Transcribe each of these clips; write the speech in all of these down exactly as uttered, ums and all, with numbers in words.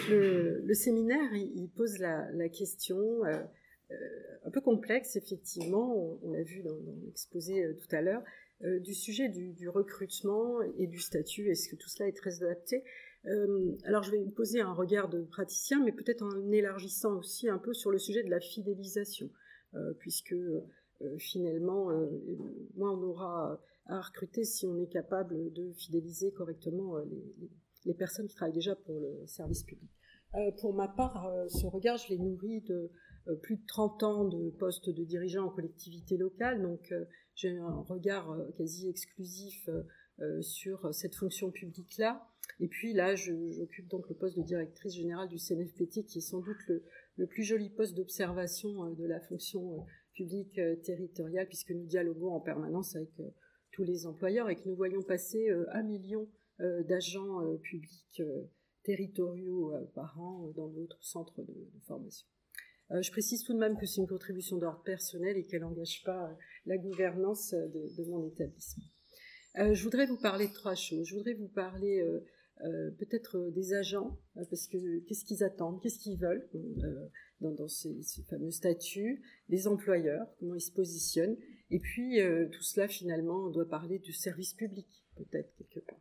Le, le séminaire, il, il pose la, la question euh, euh, un peu complexe, effectivement, on, on l'a vu dans, dans l'exposé euh, tout à l'heure, euh, du sujet du, du recrutement et du statut. Est-ce que tout cela est très adapté ? euh, Alors, je vais vous poser un regard de praticien, mais peut-être en élargissant aussi un peu sur le sujet de la fidélisation, euh, puisque euh, finalement, euh, moins on aura à recruter si on est capable de fidéliser correctement euh, les, les les personnes qui travaillent déjà pour le service public. Euh, pour ma part, euh, ce regard, je l'ai nourri de euh, plus de trente ans de postes de dirigeants en collectivité locale, donc euh, j'ai un regard euh, quasi exclusif euh, sur cette fonction publique-là. Et puis là, je, j'occupe donc le poste de directrice générale du C N F P T, qui est sans doute le, le plus joli poste d'observation euh, de la fonction euh, publique euh, territoriale, puisque nous dialoguons en permanence avec euh, tous les employeurs et que nous voyons passer euh, un million Euh, d'agents euh, publics euh, territoriaux euh, par an euh, dans d'autres centres de, de formation. Euh, je précise tout de même que c'est une contribution d'ordre personnel et qu'elle n'engage pas euh, la gouvernance de, de mon établissement. Euh, je voudrais vous parler de trois choses. Je voudrais vous parler euh, euh, peut-être des agents, euh, parce que qu'est-ce qu'ils attendent, qu'est-ce qu'ils veulent euh, dans, dans ces, ces fameux statuts, des employeurs, comment ils se positionnent, et puis euh, tout cela finalement on doit parler du service public, peut-être quelque part.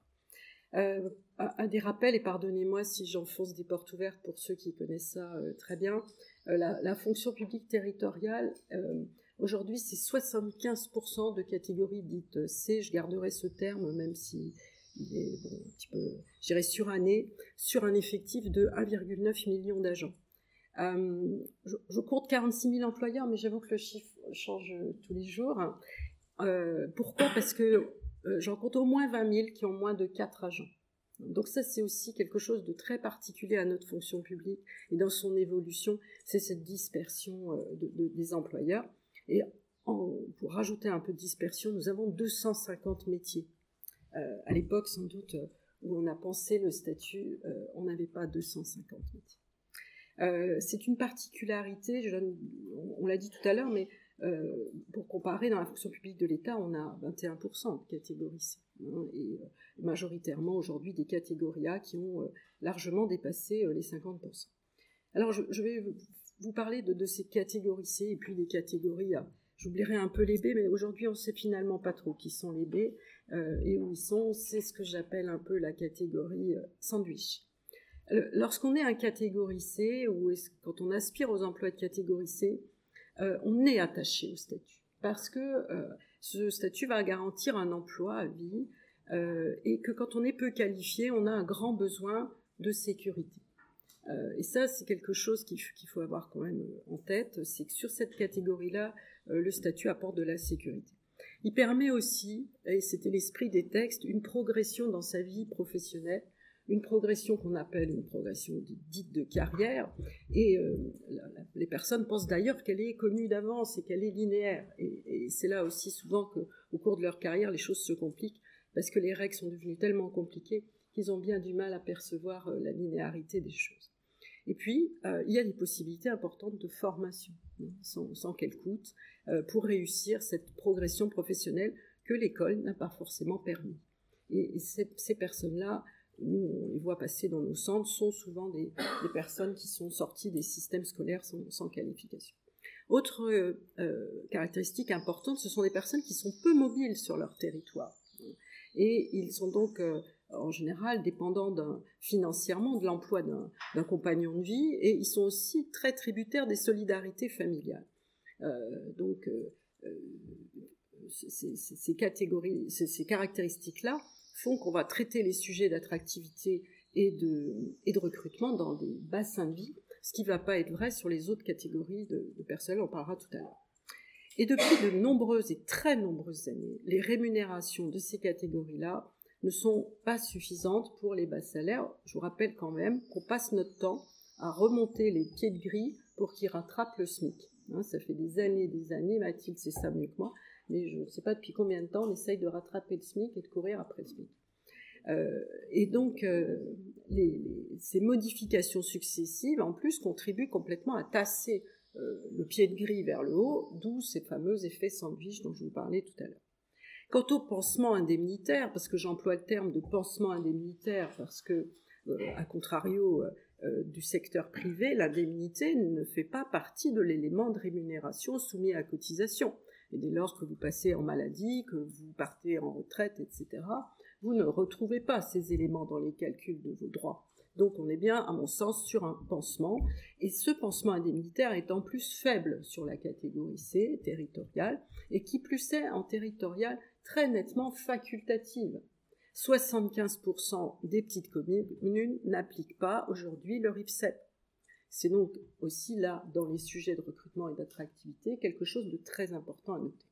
Euh, un des rappels, et pardonnez-moi si j'enfonce des portes ouvertes pour ceux qui connaissent ça euh, très bien, euh, la, la fonction publique territoriale, euh, aujourd'hui c'est soixante-quinze pour cent de catégories dites C, je garderai ce terme même si il est bon, un petit peu, je dirais suranné, sur un effectif de un virgule neuf million d'agents. Euh, je, je compte quarante-six mille employeurs, mais j'avoue que le chiffre change tous les jours. Euh, pourquoi ? Parce que Euh, j'en compte au moins vingt mille qui ont moins de quatre agents. Donc ça, c'est aussi quelque chose de très particulier à notre fonction publique et dans son évolution, c'est cette dispersion euh, de, de, des employeurs. Et en, pour rajouter un peu de dispersion, nous avons deux cent cinquante métiers. Euh, à l'époque, sans doute, où on a pensé le statut, euh, on n'avait pas deux cent cinquante métiers. Euh, c'est une particularité, je, on, on l'a dit tout à l'heure, mais Euh, pour comparer, dans la fonction publique de l'État, on a vingt et un pour cent de catégories C, hein, et euh, majoritairement aujourd'hui des catégories A qui ont euh, largement dépassé euh, les cinquante pour cent. Alors je, je vais vous parler de, de ces catégories C et puis des catégories A. J'oublierai un peu les B, mais aujourd'hui on ne sait finalement pas trop qui sont les B euh, et où ils sont. C'est ce que j'appelle un peu la catégorie euh, sandwich. Lorsqu'on est en catégorie C, ou quand on aspire aux emplois de catégorie C, Euh, on est attaché au statut, parce que euh, ce statut va garantir un emploi à vie, euh, et que quand on est peu qualifié, on a un grand besoin de sécurité. Euh, et ça, c'est quelque chose qu'il, qu'il faut avoir quand même en tête, c'est que sur cette catégorie-là, euh, le statut apporte de la sécurité. Il permet aussi, et c'était l'esprit des textes, une progression dans sa vie professionnelle, une progression qu'on appelle une progression dite de carrière, et euh, la, la, les personnes pensent d'ailleurs qu'elle est connue d'avance et qu'elle est linéaire, et, et c'est là aussi souvent qu'au cours de leur carrière, les choses se compliquent, parce que les règles sont devenues tellement compliquées qu'ils ont bien du mal à percevoir euh, la linéarité des choses. Et puis, euh, il y a des possibilités importantes de formation, hein, sans, sans qu'elles coûtent, euh, pour réussir cette progression professionnelle que l'école n'a pas forcément permis. Et, et ces, ces personnes-là, nous, on les voit passer dans nos centres, sont souvent des, des personnes qui sont sorties des systèmes scolaires sans, sans qualification. Autre euh, euh, caractéristique importante, ce sont des personnes qui sont peu mobiles sur leur territoire. Et ils sont donc, euh, en général, dépendants d'un, financièrement de l'emploi d'un, d'un compagnon de vie, et ils sont aussi très tributaires des solidarités familiales. Euh, donc, euh, euh, ces, ces, ces catégories, ces, ces caractéristiques-là font qu'on va traiter les sujets d'attractivité et de, et de recrutement dans des bassins de vie, ce qui ne va pas être vrai sur les autres catégories de, de personnel, on parlera tout à l'heure. Et depuis de nombreuses et très nombreuses années, les rémunérations de ces catégories-là ne sont pas suffisantes pour les bas salaires. Je vous rappelle quand même qu'on passe notre temps à remonter les pieds de grille pour qu'ils rattrapent le SMIC. Hein, ça fait des années et des années, Mathilde sait ça mieux que moi, mais je ne sais pas depuis combien de temps on essaye de rattraper le SMIC et de courir après le SMIC. Euh, et donc, euh, les, les, ces modifications successives, en plus, contribuent complètement à tasser euh, le pied de grille vers le haut, d'où ces fameux effets sandwich dont je vous parlais tout à l'heure. Quant au pansement indemnitaire, parce que j'emploie le terme de pansement indemnitaire, parce que, euh, à contrario, euh, du secteur privé, l'indemnité ne fait pas partie de l'élément de rémunération soumis à cotisation. Et dès lors que vous passez en maladie, que vous partez en retraite, et cetera, vous ne retrouvez pas ces éléments dans les calculs de vos droits. Donc on est bien, à mon sens, sur un pansement, et ce pansement indemnitaire est en plus faible sur la catégorie C, territoriale, et qui plus est en territoriale très nettement facultative. soixante-quinze pour cent des petites communes n'appliquent pas aujourd'hui le R I F S E P. C'est donc aussi là, dans les sujets de recrutement et d'attractivité, quelque chose de très important à noter.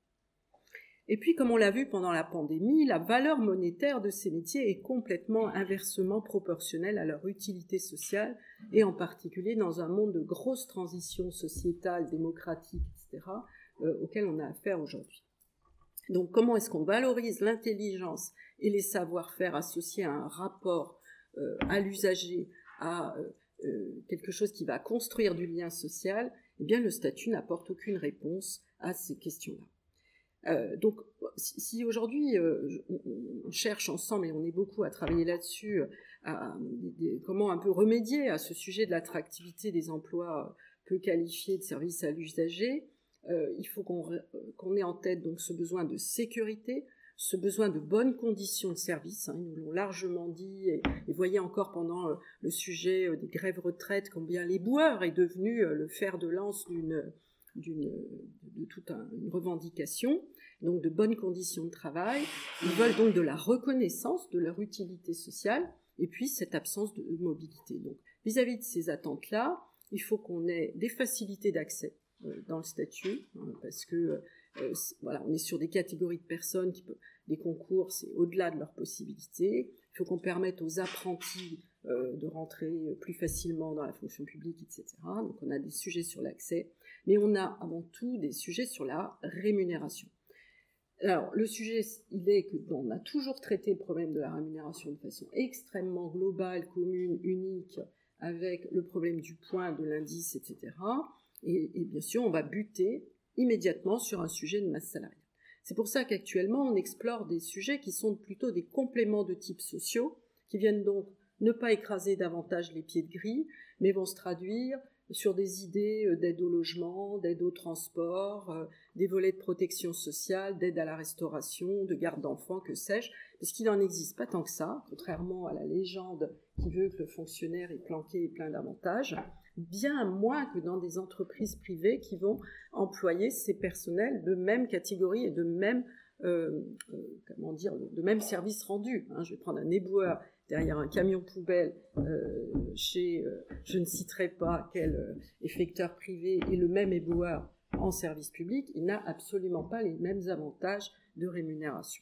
Et puis, comme on l'a vu pendant la pandémie, la valeur monétaire de ces métiers est complètement inversement proportionnelle à leur utilité sociale, et en particulier dans un monde de grosses transitions sociétales, démocratiques, et cetera, euh, auxquelles on a affaire aujourd'hui. Donc, comment est-ce qu'on valorise l'intelligence et les savoir-faire associés à un rapport euh, à l'usager, à euh, euh, quelque chose qui va construire du lien social? Eh bien, le statut n'apporte aucune réponse à ces questions-là. Euh, donc, si, si aujourd'hui euh, on, on cherche ensemble, et on est beaucoup à travailler là-dessus, à, à, à, comment un peu remédier à ce sujet de l'attractivité des emplois peu qualifiés de services à l'usager, euh, il faut qu'on, qu'on ait en tête donc ce besoin de sécurité, ce besoin de bonnes conditions de service, hein, ils nous l'ont largement dit, et, et voyez encore pendant euh, le sujet euh, des grèves retraites combien l'éboueur est devenu euh, le fer de lance d'une... D'une, de toute un, une revendication, donc de bonnes conditions de travail. Ils veulent donc de la reconnaissance de leur utilité sociale, et puis cette absence de mobilité. Donc, vis-à-vis de ces attentes-là, il faut qu'on ait des facilités d'accès euh, dans le statut, hein, parce que euh, voilà, on est sur des catégories de personnes qui peuvent, les concours, c'est au-delà de leurs possibilités. Il faut qu'on permette aux apprentis euh, de rentrer plus facilement dans la fonction publique, et cetera. Donc, on a des sujets sur l'accès. Mais on a avant tout des sujets sur la rémunération. Alors, le sujet, il est que bon, on a toujours traité le problème de la rémunération de façon extrêmement globale, commune, unique, avec le problème du point, de l'indice, et cetera. Et, et bien sûr, on va buter immédiatement sur un sujet de masse salariale. C'est pour ça qu'actuellement, on explore des sujets qui sont plutôt des compléments de type sociaux, qui viennent donc ne pas écraser davantage les pieds de grille, mais vont se traduire sur des idées d'aide au logement, d'aide au transport, euh, des volets de protection sociale, d'aide à la restauration, de garde d'enfants, que sais-je, parce qu'il n'en existe pas tant que ça, contrairement à la légende qui veut que le fonctionnaire est planqué et plein d'avantages, bien moins que dans des entreprises privées qui vont employer ces personnels de même catégorie et de même, euh, euh, comment dire, de même service rendu. Hein, je vais prendre un éboueur derrière un camion poubelle euh, chez, euh, je ne citerai pas quel euh, effecteur privé, et le même éboueur en service public, il n'a absolument pas les mêmes avantages de rémunération.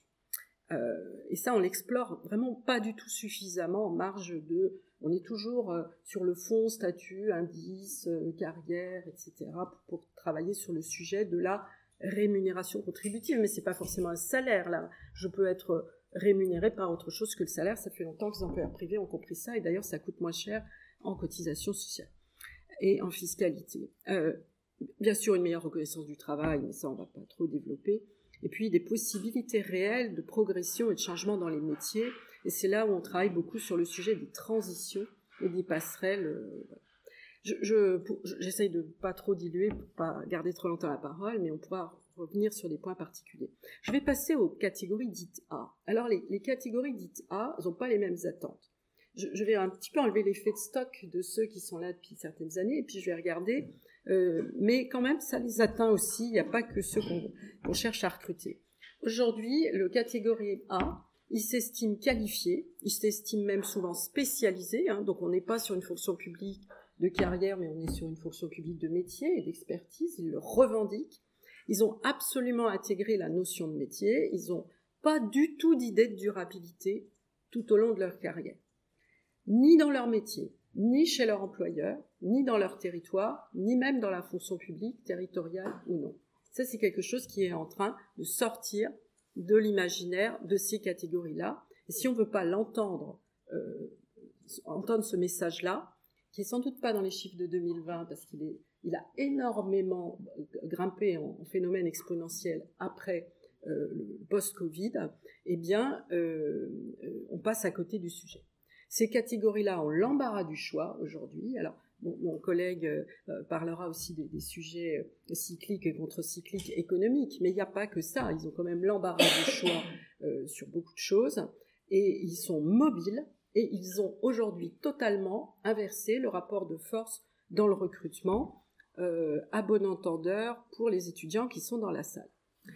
Euh, et ça, on l'explore vraiment pas du tout suffisamment en marge de... On est toujours euh, sur le fond, statut, indice, euh, carrière, et cetera, pour, pour travailler sur le sujet de la rémunération contributive. Mais c'est pas forcément un salaire, là. Je peux être rémunéré par autre chose que le salaire. Ça fait longtemps que les employeurs privés ont compris ça, et d'ailleurs, ça coûte moins cher en cotisation sociale et en fiscalité. Euh, bien sûr, une meilleure reconnaissance du travail, mais ça, on va pas trop développer. Et puis, des possibilités réelles de progression et de changement dans les métiers. Et c'est là où on travaille beaucoup sur le sujet des transitions et des passerelles. Euh, je, je, pour, j'essaye de pas trop diluer pour pas garder trop longtemps la parole, mais on pourra revenir sur des points particuliers. Je vais passer aux catégories dites A. Alors, les, les catégories dites A n'ont pas les mêmes attentes. Je, je vais un petit peu enlever l'effet de stock de ceux qui sont là depuis certaines années, et puis je vais regarder, euh, mais quand même, ça les atteint aussi, il n'y a pas que ceux qu'on, qu'on cherche à recruter. Aujourd'hui, le catégorie A, il s'estime qualifié, il s'estime même souvent spécialisé, hein, donc on n'est pas sur une fonction publique de carrière, mais on est sur une fonction publique de métier et d'expertise, ils le revendiquent. Ils ont absolument intégré la notion de métier, ils n'ont pas du tout d'idée de durabilité tout au long de leur carrière. Ni dans leur métier, ni chez leur employeur, ni dans leur territoire, ni même dans la fonction publique, territoriale ou non. Ça, c'est quelque chose qui est en train de sortir de l'imaginaire de ces catégories-là. Et si on ne veut pas l'entendre, euh, entendre ce message-là, qui est sans doute pas dans les chiffres de deux mille vingt, parce qu'il est, il a énormément grimpé en, en phénomène exponentiel après euh, le post-Covid, eh bien, euh, on passe à côté du sujet. Ces catégories-là ont l'embarras du choix aujourd'hui. Alors, mon, mon collègue euh, parlera aussi des, des sujets cycliques et contre-cycliques économiques, mais il n'y a pas que ça. Ils ont quand même l'embarras du choix euh, sur beaucoup de choses, et ils sont mobiles, et ils ont aujourd'hui totalement inversé le rapport de force dans le recrutement, euh, à bon entendeur pour les étudiants qui sont dans la salle.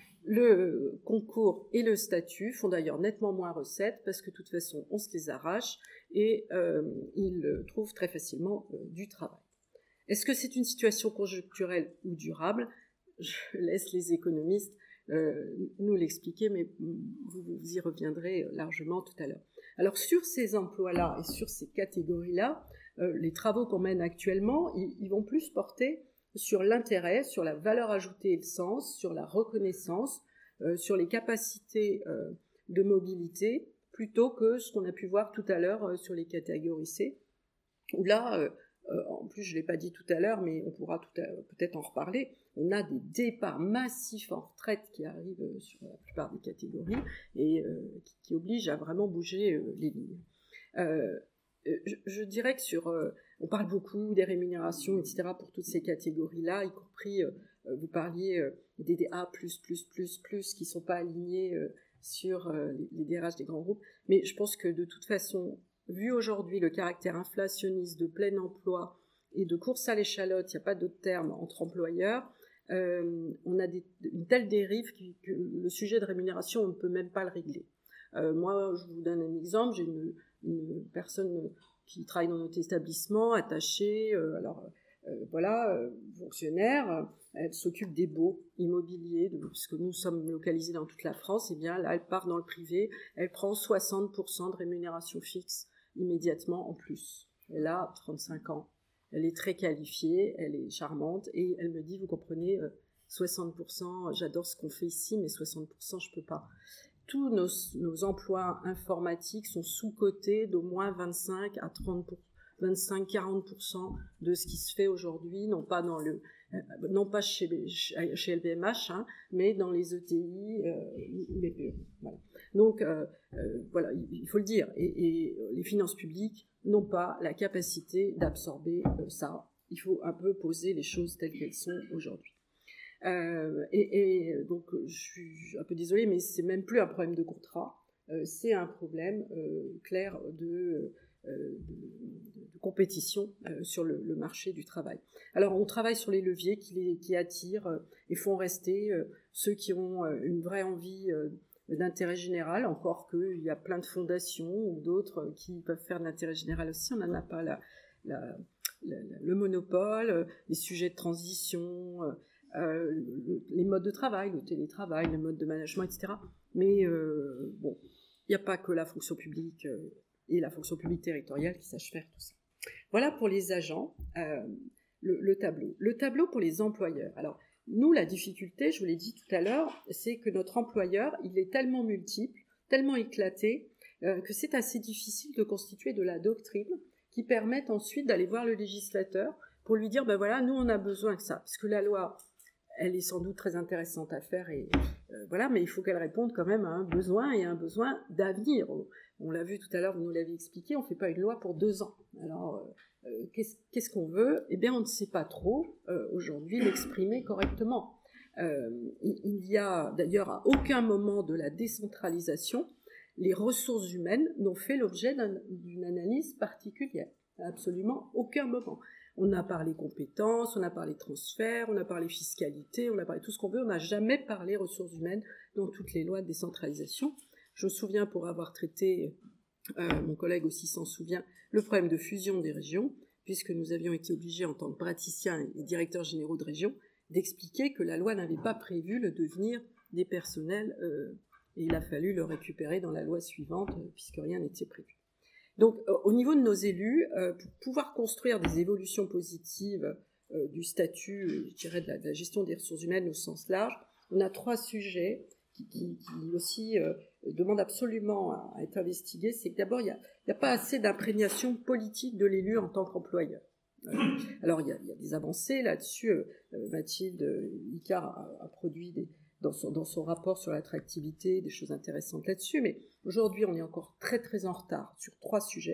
Le concours et le statut font d'ailleurs nettement moins recettes parce que de toute façon on se les arrache et euh, ils trouvent très facilement euh, du travail. Est-ce que c'est une situation conjoncturelle ou durable ? Je laisse les économistes euh, nous l'expliquer, mais vous, vous y reviendrez largement tout à l'heure. Alors sur ces emplois-là et sur ces catégories-là, euh, les travaux qu'on mène actuellement, ils, ils vont plus porter sur l'intérêt, sur la valeur ajoutée et le sens, sur la reconnaissance, euh, sur les capacités euh, de mobilité, plutôt que ce qu'on a pu voir tout à l'heure euh, sur les catégories C, où là, euh, euh, en plus je ne l'ai pas dit tout à l'heure, mais on pourra tout à, peut-être en reparler, on a des départs massifs en retraite qui arrivent sur la plupart des catégories et euh, qui, qui obligent à vraiment bouger euh, les lignes. Euh, je, je dirais que sur... Euh, on parle beaucoup des rémunérations, et cetera pour toutes ces catégories-là, y compris, euh, vous parliez euh, des D A plus, plus, plus, plus, qui ne sont pas alignés euh, sur euh, les, les D R H des grands groupes. Mais je pense que de toute façon, vu aujourd'hui le caractère inflationniste de plein emploi et de course à l'échalote, il n'y a pas d'autre terme, entre employeurs, euh, on a des, une telle dérive que, que le sujet de rémunération, on ne peut même pas le régler. Euh, moi, je vous donne un exemple, j'ai une, une personne qui travaille dans notre établissement, attachée, euh, alors euh, voilà, euh, fonctionnaire, euh, elle s'occupe des baux immobiliers, de, puisque nous sommes localisés dans toute la France, et bien là, elle part dans le privé, elle prend soixante pour cent de rémunération fixe immédiatement en plus. Elle a trente-cinq ans, elle est très qualifiée, elle est charmante, et elle me dit, vous comprenez, euh, soixante pour cent, j'adore ce qu'on fait ici, mais soixante pour cent, je peux pas. Tous nos, nos emplois informatiques sont sous-cotés d'au moins vingt-cinq à trente pour cent, vingt-cinq à quarante pour cent de ce qui se fait aujourd'hui, non pas dans le, euh, non pas chez, chez L V M H, hein, mais dans les E T I euh, ou les P E. Voilà. Donc euh, euh, voilà, il faut le dire. Et, et les finances publiques n'ont pas la capacité d'absorber euh, ça. Il faut un peu poser les choses telles qu'elles sont aujourd'hui. Euh, et, et donc je suis un peu désolée, mais c'est même plus un problème de contrat, euh, c'est un problème euh, clair de, euh, de, de compétition euh, sur le, le marché du travail. Alors on travaille sur les leviers qui, les, qui attirent euh, et font rester euh, ceux qui ont euh, une vraie envie euh, d'intérêt général, encore qu'il y a plein de fondations ou d'autres qui peuvent faire de l'intérêt général aussi, on n'en a pas la, la, la, le monopole, les sujets de transition, euh, Euh, le, les modes de travail, le télétravail, le mode de management, et cetera. Mais euh, bon, il n'y a pas que la fonction publique euh, et la fonction publique territoriale qui sachent faire tout ça. Voilà pour les agents, euh, le, le tableau. Le tableau pour les employeurs. Alors, nous, la difficulté, je vous l'ai dit tout à l'heure, c'est que notre employeur, il est tellement multiple, tellement éclaté, euh, que c'est assez difficile de constituer de la doctrine qui permette ensuite d'aller voir le législateur pour lui dire, ben voilà, nous, on a besoin que ça. Parce que la loi, elle est sans doute très intéressante à faire, et euh, voilà, mais il faut qu'elle réponde quand même à un besoin et à un besoin d'avenir. On, on l'a vu tout à l'heure, vous nous l'avez expliqué, on ne fait pas une loi pour deux ans. Alors, euh, qu'est-ce, qu'est-ce qu'on veut ? Eh bien, on ne sait pas trop, euh, aujourd'hui, l'exprimer correctement. Euh, il y a d'ailleurs à aucun moment de la décentralisation, les ressources humaines n'ont fait l'objet d'un, d'une analyse particulière. À absolument aucun moment. On a parlé compétences, on a parlé transferts, on a parlé fiscalité, on a parlé tout ce qu'on veut, on n'a jamais parlé ressources humaines dans toutes les lois de décentralisation. Je me souviens, pour avoir traité, euh, mon collègue aussi s'en souvient, le problème de fusion des régions, puisque nous avions été obligés en tant que praticiens et directeurs généraux de région d'expliquer que la loi n'avait pas prévu le devenir des personnels, euh, et il a fallu le récupérer dans la loi suivante, euh, puisque rien n'était prévu. Donc, euh, au niveau de nos élus, euh, pour pouvoir construire des évolutions positives euh, du statut, je dirais, de la, de la gestion des ressources humaines au sens large, on a trois sujets qui, qui, qui aussi euh, demandent absolument à, à être investigués. C'est que d'abord, il n'y a, a pas assez d'imprégnation politique de l'élu en tant qu'employeur. Euh, alors, il y, a, il y a des avancées là-dessus. Euh, Mathilde Icard a, a produit des... Dans son, dans son rapport sur l'attractivité, des choses intéressantes là-dessus, mais aujourd'hui on est encore très très en retard sur trois sujets.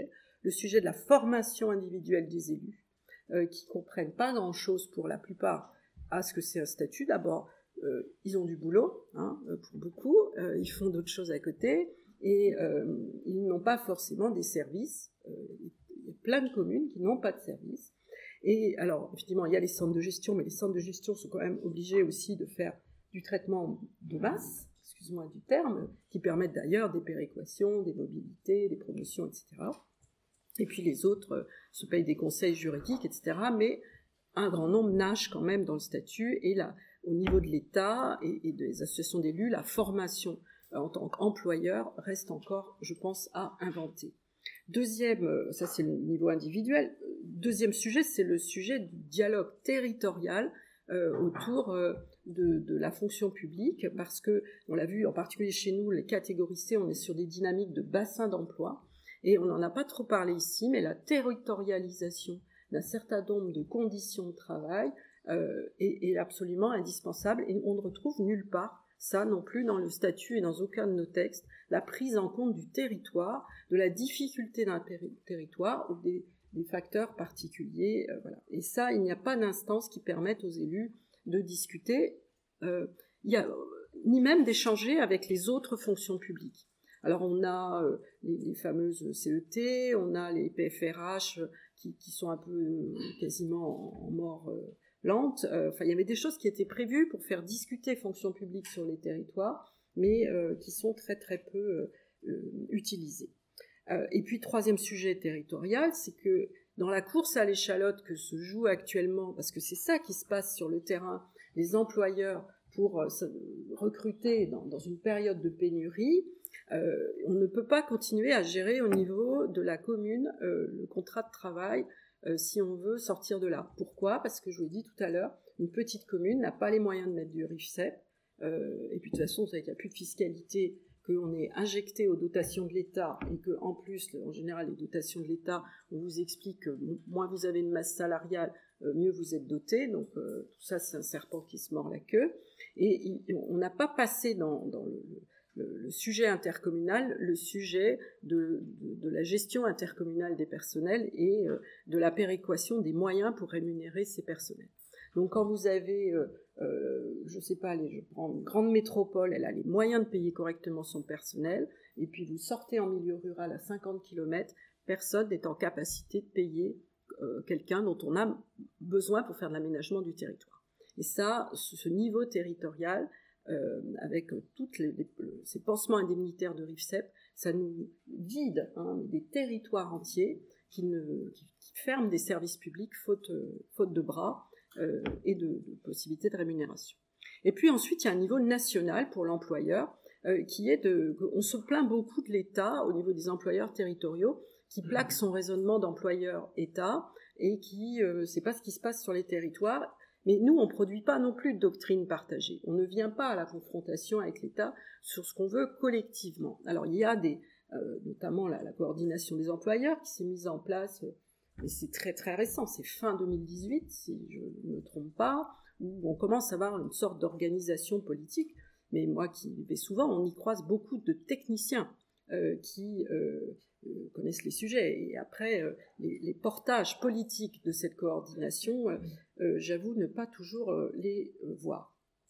le sujet de la formation individuelle des élus, euh, qui ne comprennent pas grand-chose pour la plupart à ce que c'est un statut. D'abord, euh, ils ont du boulot, hein, pour beaucoup, euh, ils font d'autres choses à côté, et euh, ils n'ont pas forcément des services. Euh, il y a plein de communes qui n'ont pas de services. Et alors, effectivement, il y a les centres de gestion, mais les centres de gestion sont quand même obligés aussi de faire du traitement de masse, excuse-moi du terme, qui permettent d'ailleurs des péréquations, des mobilités, des promotions, et cetera. Et puis les autres euh, se payent des conseils juridiques, et cetera. Mais un grand nombre nagent quand même dans le statut, et là, au niveau de l'État et, et des associations d'élus, la formation euh, en tant qu'employeur reste encore, je pense, à inventer. Deuxième, euh, ça c'est le niveau individuel. Deuxième sujet, c'est le sujet du dialogue territorial euh, autour euh, de, de la fonction publique, parce que, on l'a vu en particulier chez nous, les catégories C, on est sur des dynamiques de bassin d'emploi, et on n'en a pas trop parlé ici, mais la territorialisation d'un certain nombre de conditions de travail euh, est, est absolument indispensable, et on ne retrouve nulle part ça non plus dans le statut et dans aucun de nos textes, la prise en compte du territoire, de la difficulté d'un péri- territoire ou des, des facteurs particuliers. Euh, voilà. Et ça, il n'y a pas d'instance qui permette aux élus de discuter, euh, il y a, ni même d'échanger avec les autres fonctions publiques. Alors on a euh, les, les fameuses C E T, on a les P F R H euh, qui, qui sont un peu euh, quasiment en, en mort euh, lente. Euh, enfin, il y avait des choses qui étaient prévues pour faire discuter fonction publique sur les territoires, mais euh, qui sont très très peu euh, euh, utilisées. Euh, et puis troisième sujet territorial, c'est que dans la course à l'échalote que se joue actuellement, parce que c'est ça qui se passe sur le terrain, les employeurs pour euh, recruter dans, dans une période de pénurie, Euh, on ne peut pas continuer à gérer au niveau de la commune euh, le contrat de travail euh, si on veut sortir de là. Pourquoi ? Parce que je vous l'ai dit tout à l'heure, une petite commune n'a pas les moyens de mettre du RIFSEP, euh, et puis de toute façon, vous savez qu'il n'y a plus de fiscalité, qu'on est injecté aux dotations de l'État, et qu'en plus, en général, les dotations de l'État, on vous explique que moins vous avez une masse salariale, euh, mieux vous êtes doté, donc euh, tout ça, c'est un serpent qui se mord la queue, et, et on n'a pas passé dans, dans le... le Le, le sujet intercommunal, le sujet de, de, de la gestion intercommunale des personnels et euh, de la péréquation des moyens pour rémunérer ces personnels. Donc quand vous avez, euh, euh, je ne sais pas, les, je prends une grande métropole, elle a les moyens de payer correctement son personnel, et puis vous sortez en milieu rural à cinquante kilomètres, personne n'est en capacité de payer euh, quelqu'un dont on a besoin pour faire de l'aménagement du territoire. Et ça, ce, ce niveau territorial, Euh, avec euh, tous les, les, ces pansements indemnitaires de RIFSEP, ça nous vide hein, des territoires entiers qui, ne, qui, qui ferment des services publics faute, euh, faute de bras euh, et de, de possibilités de rémunération. Et puis ensuite, il y a un niveau national pour l'employeur euh, qui est de... On se plaint beaucoup de l'État au niveau des employeurs territoriaux qui plaque son raisonnement d'employeur-État et qui ne euh, sait pas ce qui se passe sur les territoires. Mais nous, on ne produit pas non plus de doctrine partagée. On ne vient pas à la confrontation avec l'État sur ce qu'on veut collectivement. Alors, il y a des, euh, notamment la, la coordination des employeurs qui s'est mise en place, euh, et c'est très très récent, c'est fin deux mille dix-huit, si je ne me trompe pas, où on commence à avoir une sorte d'organisation politique. Mais moi qui y vais souvent, on y croise beaucoup de techniciens euh, qui euh, euh, connaissent les sujets. Et après, euh, les, les portages politiques de cette coordination... Euh, Euh, j'avoue ne pas toujours euh, les euh, voir.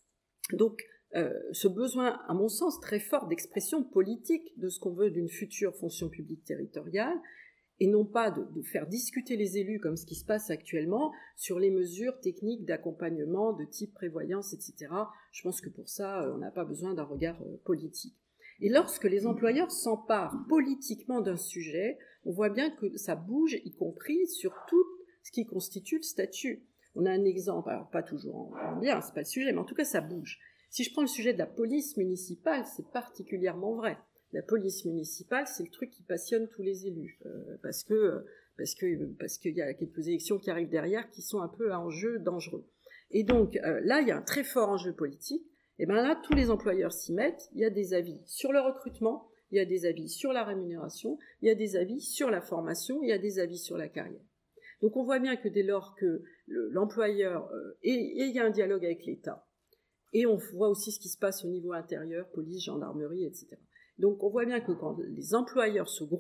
Donc, euh, ce besoin, à mon sens, très fort d'expression politique de ce qu'on veut d'une future fonction publique territoriale, et non pas de, de faire discuter les élus comme ce qui se passe actuellement sur les mesures techniques d'accompagnement de type prévoyance, et cetera. Je pense que pour ça, euh, on n'a pas besoin d'un regard euh, politique. Et lorsque les employeurs s'emparent politiquement d'un sujet, on voit bien que ça bouge, y compris sur tout ce qui constitue le statut. On a un exemple, alors pas toujours en bien, c'est pas le sujet, mais en tout cas ça bouge. Si je prends le sujet de la police municipale, c'est particulièrement vrai. La police municipale, c'est le truc qui passionne tous les élus, euh, parce que parce que parce qu'il y a quelques élections qui arrivent derrière qui sont un peu à enjeu dangereux. Et donc euh, là, il y a un très fort enjeu politique. Et bien là, tous les employeurs s'y mettent. Il y a des avis sur le recrutement, il y a des avis sur la rémunération, il y a des avis sur la formation, il y a des avis sur la carrière. Donc on voit bien que dès lors que le, l'employeur, euh, et, et il y a un dialogue avec l'État, et on voit aussi ce qui se passe au niveau intérieur, police, gendarmerie, et cetera. Donc on voit bien que quand les employeurs se groupent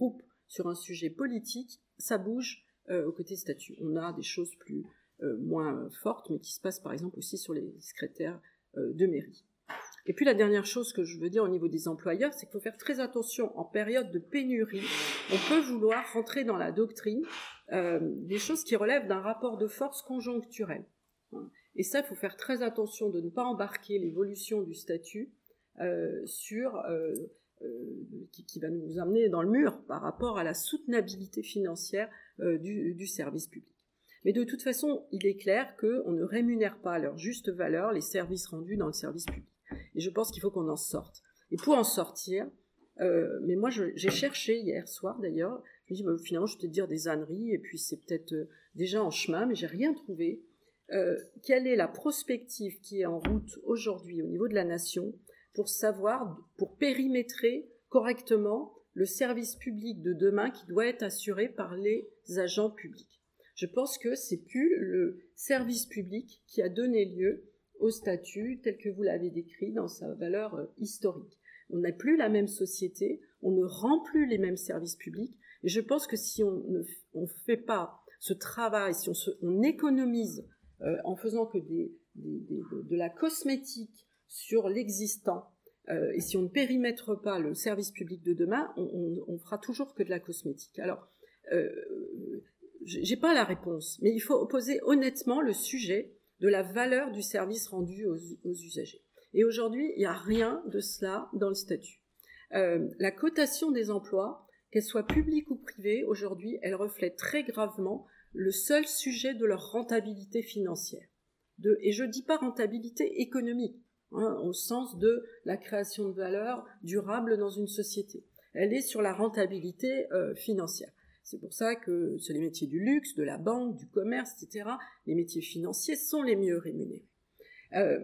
sur un sujet politique, ça bouge euh, au côté statut. On a des choses plus euh, moins fortes, mais qui se passent par exemple aussi sur les secrétaires euh, de mairie. Et puis la dernière chose que je veux dire au niveau des employeurs, c'est qu'il faut faire très attention en période de pénurie. On peut vouloir rentrer dans la doctrine euh, des choses qui relèvent d'un rapport de force conjoncturel. Et ça, il faut faire très attention de ne pas embarquer l'évolution du statut euh, sur, euh, euh, qui, qui va nous amener dans le mur par rapport à la soutenabilité financière euh, du, du service public. Mais de toute façon, il est clair qu'on ne rémunère pas à leur juste valeur les services rendus dans le service public. Et je pense qu'il faut qu'on en sorte. Et pour en sortir, euh, mais moi je, j'ai cherché hier soir d'ailleurs, je me dis bah, finalement je vais peut-être dire des âneries, et puis c'est peut-être euh, déjà en chemin, mais j'ai rien trouvé. Euh, quelle est la prospective qui est en route aujourd'hui au niveau de la nation pour savoir, pour périmétrer correctement le service public de demain qui doit être assuré par les agents publics. Je pense que c'est plus le service public qui a donné lieu au statut tel que vous l'avez décrit dans sa valeur euh, historique. On n'a plus la même société, on ne rend plus les mêmes services publics, et je pense que si on ne on fait pas ce travail, si on, se, on économise euh, en faisant que des, des, des, de, de la cosmétique sur l'existant, euh, et si on ne périmètre pas le service public de demain, on, on, on fera toujours que de la cosmétique. Alors, euh, j'ai pas la réponse, mais il faut poser honnêtement le sujet de la valeur du service rendu aux, aux usagers. Et aujourd'hui, il n'y a rien de cela dans le statut. Euh, la cotation des emplois, qu'elle soit publique ou privée, aujourd'hui, elle reflète très gravement le seul sujet de leur rentabilité financière. De, et je ne dis pas rentabilité économique, hein, au sens de la création de valeur durable dans une société. Elle est sur la rentabilité euh, financière. C'est pour ça que c'est les métiers du luxe, de la banque, du commerce, et cetera. Les métiers financiers sont les mieux rémunérés. Euh,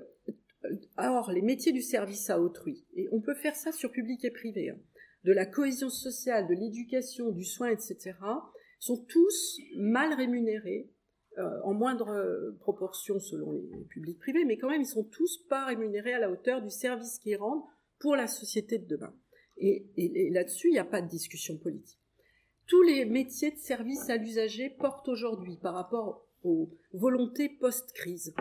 alors, les métiers du service à autrui, et on peut faire ça sur public et privé, hein, de la cohésion sociale, de l'éducation, du soin, et cetera, sont tous mal rémunérés, euh, en moindre proportion selon les publics privés, mais quand même, ils sont tous pas rémunérés à la hauteur du service qu'ils rendent pour la société de demain. Et, et, et là-dessus, il n'y a pas de discussion politique. Tous les métiers de service à l'usager portent aujourd'hui, par rapport aux volontés post-crise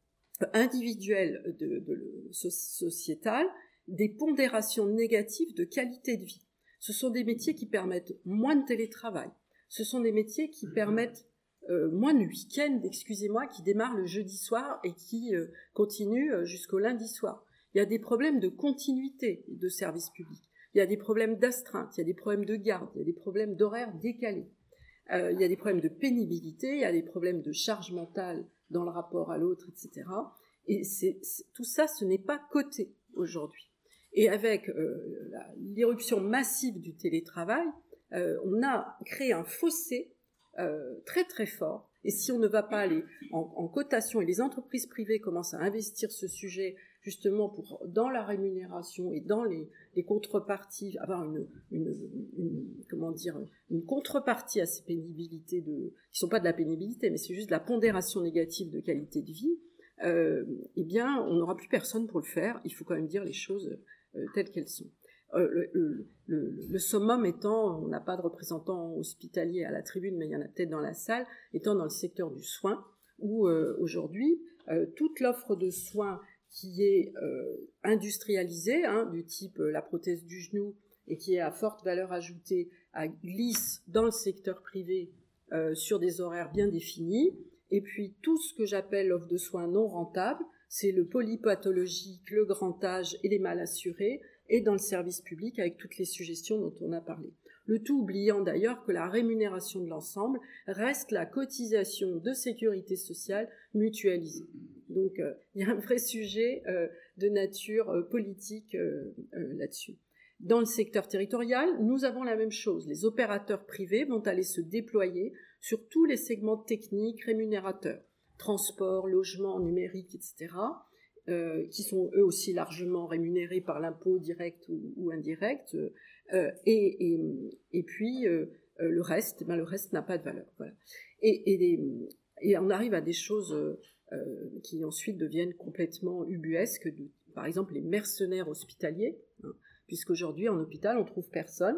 individuelles de, de, de sociétales, des pondérations négatives de qualité de vie. Ce sont des métiers qui permettent moins de télétravail. Ce sont des métiers qui permettent euh, moins de week-end, excusez-moi, qui démarrent le jeudi soir et qui euh, continuent jusqu'au lundi soir. Il y a des problèmes de continuité de service public. Il y a des problèmes d'astreinte, il y a des problèmes de garde, il y a des problèmes d'horaires décalés. Euh, il y a des problèmes de pénibilité, il y a des problèmes de charge mentale dans le rapport à l'autre, et cetera. Et c'est, c'est, tout ça, ce n'est pas coté aujourd'hui. Et avec euh, la, l'irruption massive du télétravail, euh, on a créé un fossé euh, très très fort. Et si on ne va pas aller en, en cotation, et les entreprises privées commencent à investir ce sujet justement pour, dans la rémunération et dans les, les contreparties, avoir une, une, une, comment dire, une contrepartie à ces pénibilités de, qui sont pas de la pénibilité, mais c'est juste de la pondération négative de qualité de vie, euh, eh bien, on n'aura plus personne pour le faire. Il faut quand même dire les choses euh, telles qu'elles sont. Euh, le, le, le, le summum étant, on n'a pas de représentant hospitalier à la tribune, mais il y en a peut-être dans la salle, étant dans le secteur du soin, où euh, aujourd'hui, euh, toute l'offre de soins qui est euh, industrialisée, hein, du type euh, la prothèse du genou, et qui est à forte valeur ajoutée, à glisse dans le secteur privé euh, sur des horaires bien définis, et puis tout ce que j'appelle l'offre de soins non rentable, c'est le polypathologique, le grand âge et les mal assurés, et dans le service public avec toutes les suggestions dont on a parlé. Le tout oubliant d'ailleurs que la rémunération de l'ensemble reste la cotisation de sécurité sociale mutualisée. Donc euh, il y a un vrai sujet euh, de nature euh, politique euh, euh, là-dessus. Dans le secteur territorial, nous avons la même chose. Les opérateurs privés vont aller se déployer sur tous les segments techniques rémunérateurs, transport, logement, numérique, et cetera, euh, qui sont eux aussi largement rémunérés par l'impôt direct ou, ou indirect, euh, et, et, et puis euh, le reste, ben le reste n'a pas de valeur. Voilà. Et, et, les, et on arrive à des choses euh, qui ensuite deviennent complètement ubuesques, de, par exemple les mercenaires hospitaliers, hein, puisqu'aujourd'hui en hôpital on trouve personne.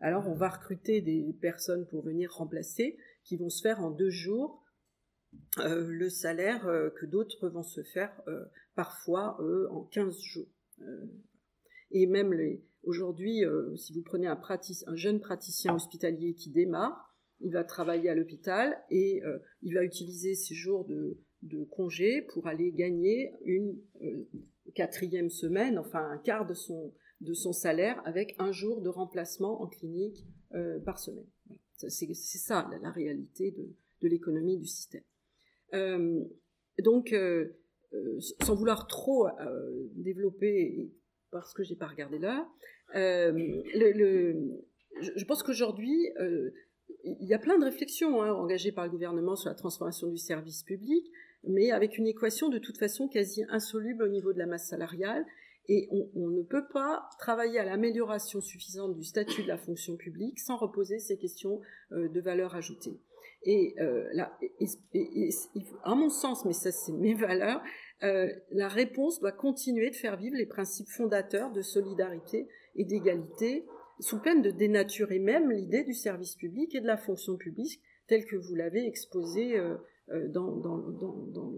alors on va recruter des personnes pour venir remplacer, qui vont se faire en deux jours euh, le salaire euh, que d'autres vont se faire euh, parfois euh, en quinze jours. Euh, et même les, aujourd'hui, euh, si vous prenez un, pratic, un jeune praticien hospitalier qui démarre, il va travailler à l'hôpital et euh, il va utiliser ses jours de, de congé pour aller gagner une euh, quatrième semaine, enfin un quart de son, de son salaire avec un jour de remplacement en clinique euh, par semaine. C'est, c'est ça la, la réalité de, de l'économie du système. Euh, donc, euh, euh, sans vouloir trop euh, développer, parce que j'ai pas regardé l'heure, euh, le, le, je, je pense qu'aujourd'hui, euh, il y a plein de réflexions hein, engagées par le gouvernement sur la transformation du service public, mais avec une équation de toute façon quasi insoluble au niveau de la masse salariale, et on, on ne peut pas travailler à l'amélioration suffisante du statut de la fonction publique sans reposer ces questions euh, de valeur ajoutée. Et, euh, là, et, et, et, à mon sens, mais ça c'est mes valeurs, euh, la réponse doit continuer de faire vivre les principes fondateurs de solidarité et d'égalité, sous peine de dénaturer même l'idée du service public et de la fonction publique telle que vous l'avez exposée euh, dans, dans, dans, dans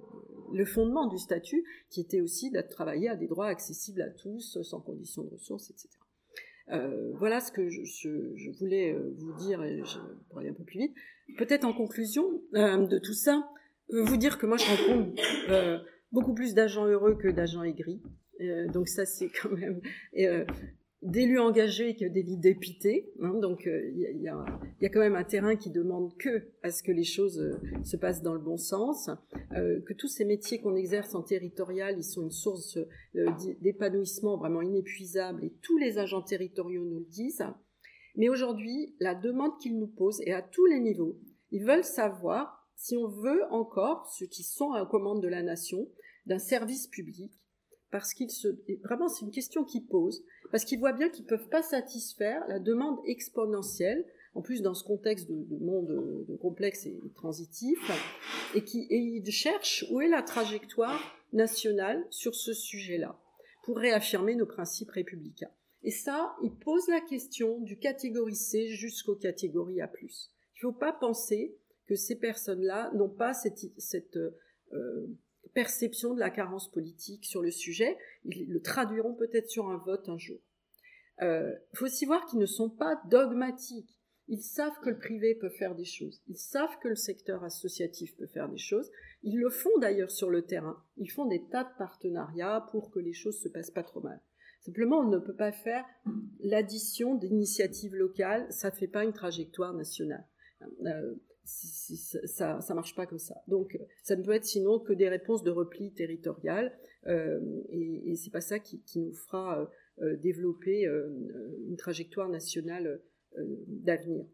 le fondement du statut, qui était aussi de travailler à des droits accessibles à tous, sans condition de ressources, et cetera. Euh, voilà ce que je, je, je voulais vous dire, et je, pour aller un peu plus vite. Peut-être en conclusion euh, de tout ça, euh, vous dire que moi je rencontre euh, beaucoup plus d'agents heureux que d'agents aigris. Euh, donc ça c'est quand même... Euh, d'élus engagés que d'élus dépités, hein, donc il euh, y, y, a, y a quand même un terrain qui demande que à ce que les choses euh, se passent dans le bon sens, euh, que tous ces métiers qu'on exerce en territorial, ils sont une source euh, d'épanouissement vraiment inépuisable, et tous les agents territoriaux nous le disent. Mais aujourd'hui, la demande qu'ils nous posent est à tous les niveaux. Ils veulent savoir si on veut encore, ceux qui sont aux commandes de la nation, d'un service public, parce qu'ils se, vraiment c'est une question qu'ils posent, parce qu'ils voient bien qu'ils ne peuvent pas satisfaire la demande exponentielle, en plus dans ce contexte de, de monde de, de complexe et transitif, et, qui, et ils cherchent où est la trajectoire nationale sur ce sujet-là, pour réaffirmer nos principes républicains. Et ça, ils posent la question du catégorie C jusqu'aux catégories A plus. Il ne faut pas penser que ces personnes-là n'ont pas cette... cette euh, perception de la carence politique sur le sujet, ils le traduiront peut-être sur un vote un jour. Il euh, faut aussi voir qu'ils ne sont pas dogmatiques. Ils savent que le privé peut faire des choses. Ils savent que le secteur associatif peut faire des choses. Ils le font d'ailleurs sur le terrain. Ils font des tas de partenariats pour que les choses se passent pas trop mal. Simplement, on ne peut pas faire l'addition d'initiatives locales. Ça ne fait pas une trajectoire nationale. Euh, Si, si, ça ça marche pas comme ça. Donc ça ne peut être sinon que des réponses de repli territorial euh, et, et c'est pas ça qui, qui nous fera euh, développer euh, une trajectoire nationale euh, d'avenir.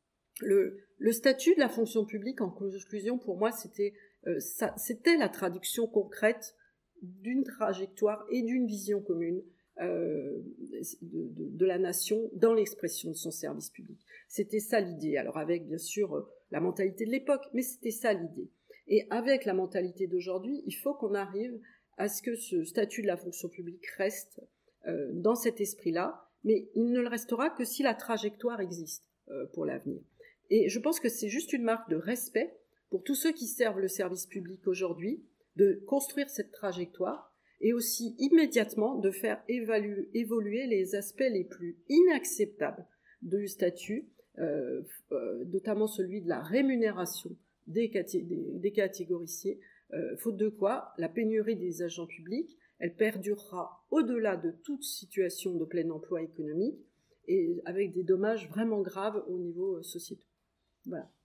Le, le statut de la fonction publique, en conclusion, pour moi, c'était euh, ça, c'était la traduction concrète d'une trajectoire et d'une vision commune Euh, de, de, de la nation dans l'expression de son service public. C'était ça l'idée, alors avec bien sûr la mentalité de l'époque, mais c'était ça l'idée. Et avec la mentalité d'aujourd'hui, il faut qu'on arrive à ce que ce statut de la fonction publique reste euh, dans cet esprit-là, mais il ne le restera que si la trajectoire existe euh, pour l'avenir. Et je pense que c'est juste une marque de respect pour tous ceux qui servent le service public aujourd'hui, de construire cette trajectoire, et aussi immédiatement de faire évaluer, évoluer les aspects les plus inacceptables du statut, euh, euh, notamment celui de la rémunération des, caté- des, des catégories C, euh, faute de quoi la pénurie des agents publics, elle perdurera au-delà de toute situation de plein emploi économique et avec des dommages vraiment graves au niveau sociétal. Voilà.